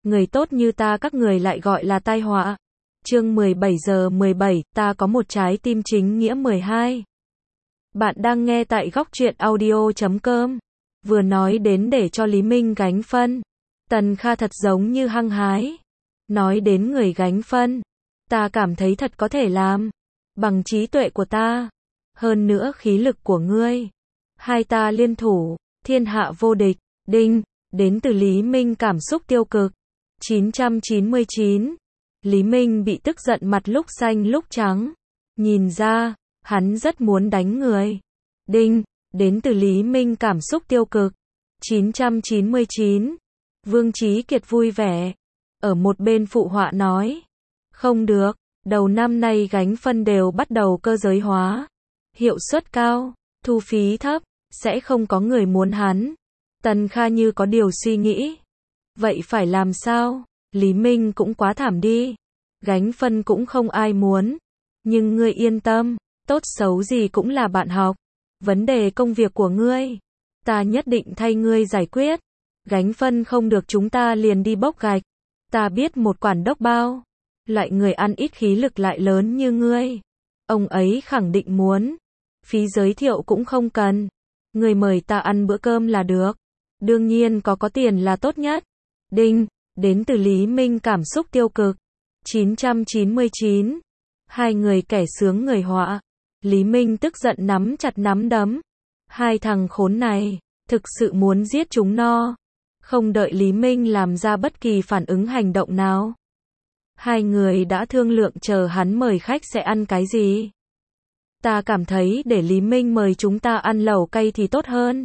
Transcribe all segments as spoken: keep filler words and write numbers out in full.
người tốt như ta các người lại gọi là tai họa. Chương mười bảy giờ mười bảy, ta có một trái tim chính nghĩa mười hai. Bạn đang nghe tại góc truyện audio chấm com. Vừa nói đến để cho Lý Minh gánh phân. Tần Kha thật giống như hăng hái. Nói đến người gánh phân. Ta cảm thấy thật có thể làm. Bằng trí tuệ của ta. Hơn nữa khí lực của ngươi. Hai ta liên thủ. Thiên hạ vô địch. Đinh. Đến từ Lý Minh cảm xúc tiêu cực. chín trăm chín mươi chín. Lý Minh bị tức giận mặt lúc xanh lúc trắng. Nhìn ra, hắn rất muốn đánh người. Đinh. Đến từ Lý Minh cảm xúc tiêu cực. chín trăm chín mươi chín. Vương Chí Kiệt vui vẻ. Ở một bên phụ họa nói. Không được, đầu năm nay gánh phân đều bắt đầu cơ giới hóa. Hiệu suất cao, thu phí thấp, sẽ không có người muốn hắn. Tần Kha như có điều suy nghĩ. Vậy phải làm sao? Lý Minh cũng quá thảm đi. Gánh phân cũng không ai muốn. Nhưng ngươi yên tâm, tốt xấu gì cũng là bạn học. Vấn đề công việc của ngươi, ta nhất định thay ngươi giải quyết. Gánh phân không được chúng ta liền đi bốc gạch. Ta biết một quản đốc bao. Loại người ăn ít khí lực lại lớn như ngươi. Ông ấy khẳng định muốn. Phí giới thiệu cũng không cần. Ngươi mời ta ăn bữa cơm là được. Đương nhiên có có tiền là tốt nhất. Đinh. Đến từ Lý Minh cảm xúc tiêu cực. chín trăm chín mươi chín. Hai người kẻ sướng người họa. Lý Minh tức giận nắm chặt nắm đấm. Hai thằng khốn này, thực sự muốn giết chúng no. Không đợi Lý Minh làm ra bất kỳ phản ứng hành động nào. Hai người đã thương lượng chờ hắn mời khách sẽ ăn cái gì. Ta cảm thấy để Lý Minh mời chúng ta ăn lẩu cay thì tốt hơn.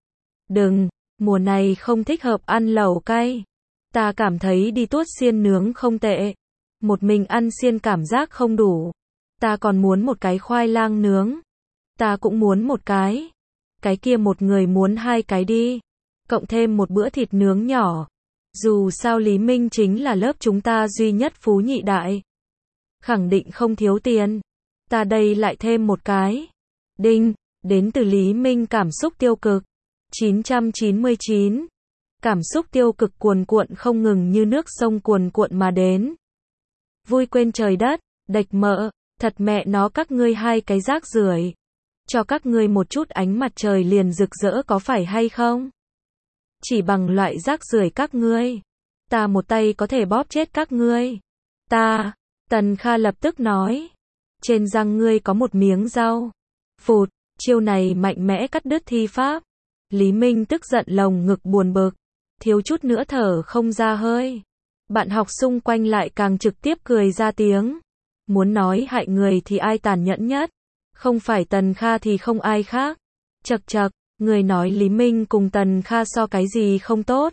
Đừng, mùa này không thích hợp ăn lẩu cay. Ta cảm thấy đi tuốt xiên nướng không tệ. Một mình ăn xiên cảm giác không đủ. Ta còn muốn một cái khoai lang nướng. Ta cũng muốn một cái. Cái kia một người muốn hai cái đi. Cộng thêm một bữa thịt nướng nhỏ. Dù sao Lý Minh chính là lớp chúng ta duy nhất phú nhị đại. Khẳng định không thiếu tiền. Ta đây lại thêm một cái. Đinh. Đến từ Lý Minh cảm xúc tiêu cực. chín trăm chín mươi chín. Cảm xúc tiêu cực cuồn cuộn không ngừng như nước sông cuồn cuộn mà đến. Vui quên trời đất, đạch mợ, thật mẹ nó các ngươi hai cái rác rưởi. Cho các ngươi một chút ánh mặt trời liền rực rỡ có phải hay không? Chỉ bằng loại rác rưởi các ngươi, ta một tay có thể bóp chết các ngươi. Ta, Tần Kha lập tức nói, trên răng ngươi có một miếng rau. Phụt, chiêu này mạnh mẽ cắt đứt thi pháp. Lý Minh tức giận lồng ngực buồn bực, thiếu chút nữa thở không ra hơi. Bạn học xung quanh lại càng trực tiếp cười ra tiếng. Muốn nói hại người thì ai tàn nhẫn nhất? Không phải Tần Kha thì không ai khác. Chậc chậc, người nói Lý Minh cùng Tần Kha so cái gì không tốt.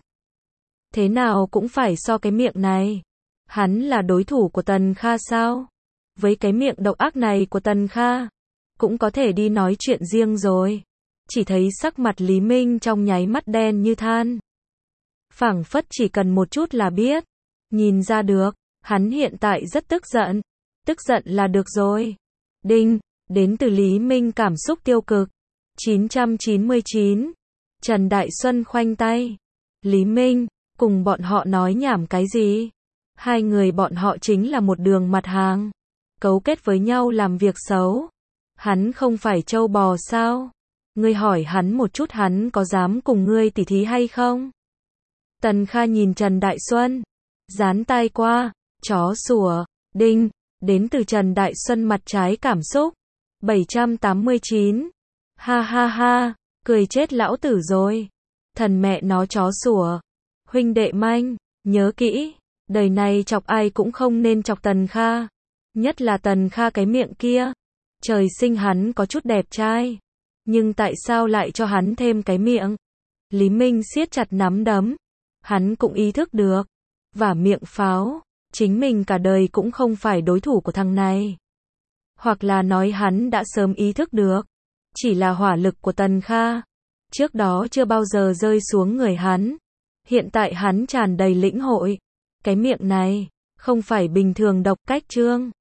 Thế nào cũng phải so cái miệng này. Hắn là đối thủ của Tần Kha sao? Với cái miệng độc ác này của Tần Kha, cũng có thể đi nói chuyện riêng rồi. Chỉ thấy sắc mặt Lý Minh trong nháy mắt đen như than. Phảng phất chỉ cần một chút là biết. Nhìn ra được, hắn hiện tại rất tức giận. Tức giận là được rồi. Đinh. Đến từ Lý Minh cảm xúc tiêu cực. chín trăm chín mươi chín. Trần Đại Xuân khoanh tay. Lý Minh, cùng bọn họ nói nhảm cái gì? Hai người bọn họ chính là một đường mặt hàng. Cấu kết với nhau làm việc xấu. Hắn không phải trâu bò sao? Ngươi hỏi hắn một chút hắn có dám cùng ngươi tỉ thí hay không? Tần Kha nhìn Trần Đại Xuân. Dán tai qua. Chó sủa. Đinh. Đến từ Trần Đại Xuân mặt trái cảm xúc. bảy trăm tám mươi chín. Ha ha ha. Cười chết lão tử rồi. Thần mẹ nó chó sủa. Huynh đệ manh. Nhớ kỹ. Đời này chọc ai cũng không nên chọc Tần Kha. Nhất là Tần Kha cái miệng kia. Trời sinh hắn có chút đẹp trai. Nhưng tại sao lại cho hắn thêm cái miệng? Lý Minh siết chặt nắm đấm. Hắn cũng ý thức được. Và miệng pháo. Chính mình cả đời cũng không phải đối thủ của thằng này. Hoặc là nói hắn đã sớm ý thức được. Chỉ là hỏa lực của Tần Kha. Trước đó chưa bao giờ rơi xuống người hắn. Hiện tại hắn tràn đầy lĩnh hội. Cái miệng này, không phải bình thường độc cách trương.